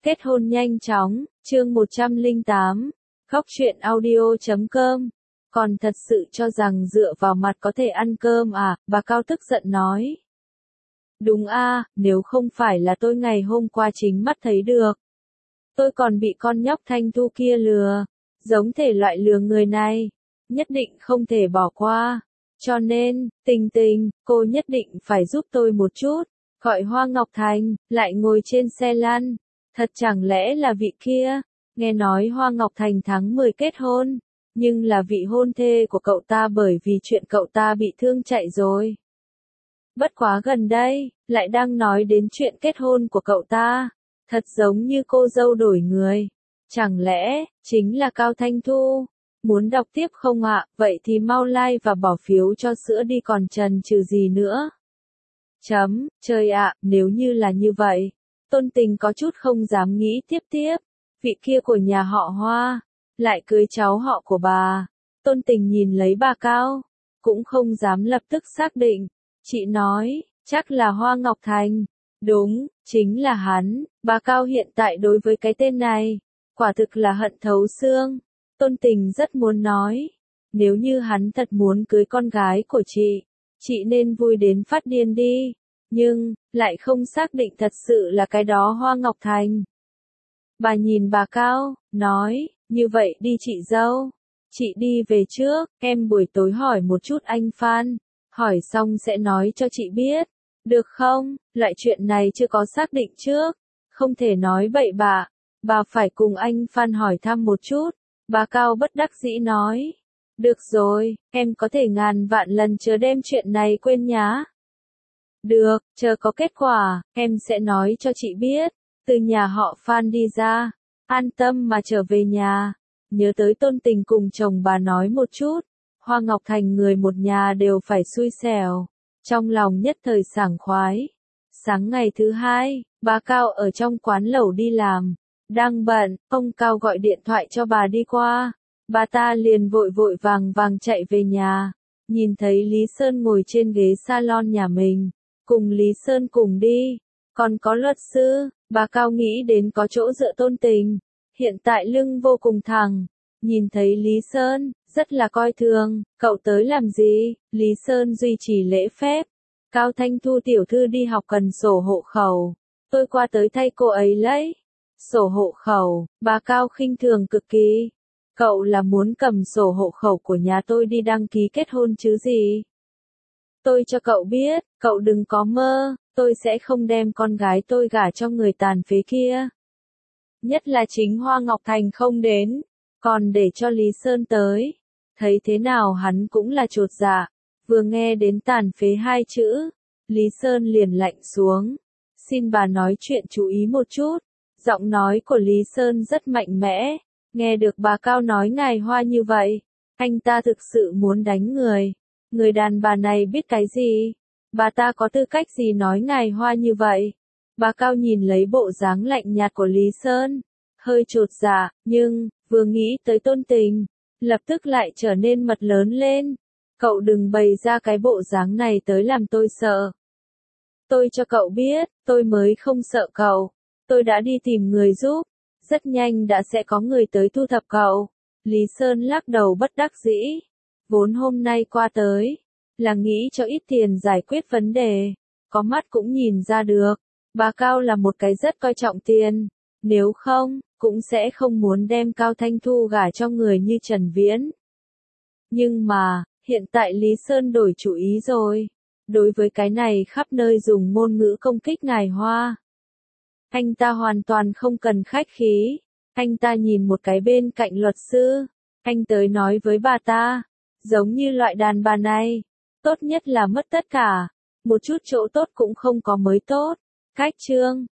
Kết hôn nhanh chóng, chương 108, khóc chuyện audio.com. Còn thật sự cho rằng dựa vào mặt có thể ăn cơm à, bà Cao tức giận nói. Đúng a, nếu không phải là tôi ngày hôm qua chính mắt thấy được. Tôi còn bị con nhóc Thanh Thu kia lừa, giống thể loại lừa người này, nhất định không thể bỏ qua. Cho nên, Tình Tình, cô nhất định phải giúp tôi một chút, gọi Hoa Ngọc Thành, lại ngồi trên xe lăn. Thật chẳng lẽ là vị kia? Nghe nói Hoa Ngọc Thành tháng 10 kết hôn, nhưng là vị hôn thê của cậu ta bởi vì chuyện cậu ta bị thương chạy rồi. Bất quá gần đây, lại đang nói đến chuyện kết hôn của cậu ta, thật giống như cô dâu đổi người. Chẳng lẽ, chính là Cao Thanh Thu? Muốn đọc tiếp không ạ? Vậy thì mau like và bỏ phiếu cho sữa đi còn chần chừ gì nữa. Trời ạ, nếu như là như vậy. Tôn Tình có chút không dám nghĩ tiếp, vị kia của nhà họ Hoa, lại cưới cháu họ của bà. Tôn Tình nhìn lấy bà Cao, cũng không dám lập tức xác định. Chị nói, chắc là Hoa Ngọc Thành. Đúng, chính là hắn. Bà Cao hiện tại đối với cái tên này, quả thực là hận thấu xương. Tôn Tình rất muốn nói, nếu như hắn thật muốn cưới con gái của chị nên vui đến phát điên đi. Nhưng, lại không xác định thật sự là cái đó Hoa Ngọc Thành. Bà nhìn bà Cao, nói, như vậy đi chị dâu. Chị đi về trước, em buổi tối hỏi một chút anh Phan. Hỏi xong sẽ nói cho chị biết. Được không? Loại chuyện này chưa có xác định trước. Không thể nói bậy bạ. Bà phải cùng anh Phan hỏi thăm một chút. Bà Cao bất đắc dĩ nói. Được rồi, em có thể ngàn vạn lần chớ đem chuyện này quên nhá. Được, chờ có kết quả, em sẽ nói cho chị biết. Từ nhà họ Phan đi ra, an tâm mà trở về nhà. Nhớ tới Tôn Tình cùng chồng bà nói một chút. Hoa Ngọc Thành người một nhà đều phải xui xẻo. Trong lòng nhất thời sảng khoái. Sáng ngày thứ hai, bà Cao ở trong quán lẩu đi làm. Đang bận, ông Cao gọi điện thoại cho bà đi qua. Bà ta liền vội vàng chạy về nhà. Nhìn thấy Lý Sơn ngồi trên ghế salon nhà mình. Cùng Lý Sơn cùng đi. Còn có luật sư, bà Cao nghĩ đến có chỗ dựa Tôn Tình. Hiện tại lưng vô cùng thẳng. Nhìn thấy Lý Sơn, rất là coi thường. Cậu tới làm gì? Lý Sơn duy trì lễ phép. Cao Thanh Thu tiểu thư đi học cần sổ hộ khẩu. Tôi qua tới thay cô ấy lấy. Sổ hộ khẩu, bà Cao khinh thường cực kỳ. Cậu là muốn cầm sổ hộ khẩu của nhà tôi đi đăng ký kết hôn chứ gì? Tôi cho cậu biết, cậu đừng có mơ, tôi sẽ không đem con gái tôi gả cho người tàn phế kia. Nhất là chính Hoa Ngọc Thành không đến, còn để cho Lý Sơn tới. Thấy thế nào hắn cũng là chột dạ, vừa nghe đến tàn phế hai chữ, Lý Sơn liền lạnh xuống. Xin bà nói chuyện chú ý một chút. Giọng nói của Lý Sơn rất mạnh mẽ, nghe được bà Cao nói ngài Hoa như vậy, anh ta thực sự muốn đánh người. Người đàn bà này biết cái gì? Bà ta có tư cách gì nói ngài Hoa như vậy? Bà Cao nhìn lấy bộ dáng lạnh nhạt của Lý Sơn, hơi chột dạ, nhưng, vừa nghĩ tới Tôn Tình, lập tức lại trở nên mật lớn lên. Cậu đừng bày ra cái bộ dáng này tới làm tôi sợ. Tôi cho cậu biết, tôi mới không sợ cậu. Tôi đã đi tìm người giúp, rất nhanh đã sẽ có người tới thu thập cậu. Lý Sơn lắc đầu bất đắc dĩ. Vốn hôm nay qua tới, là nghĩ cho ít tiền giải quyết vấn đề. Có mắt cũng nhìn ra được, bà Cao là một cái rất coi trọng tiền. Nếu không, cũng sẽ không muốn đem Cao Thanh Thu gả cho người như Trần Viễn. Nhưng mà, hiện tại Lý Sơn đổi chủ ý rồi. Đối với cái này khắp nơi dùng ngôn ngữ công kích ngài Hoa. Anh ta hoàn toàn không cần khách khí. Anh ta nhìn một cái bên cạnh luật sư. Anh tới nói với bà ta. Giống như loại đàn bà này. Tốt nhất là mất tất cả. Một chút chỗ tốt cũng không có mới tốt. Cách chương.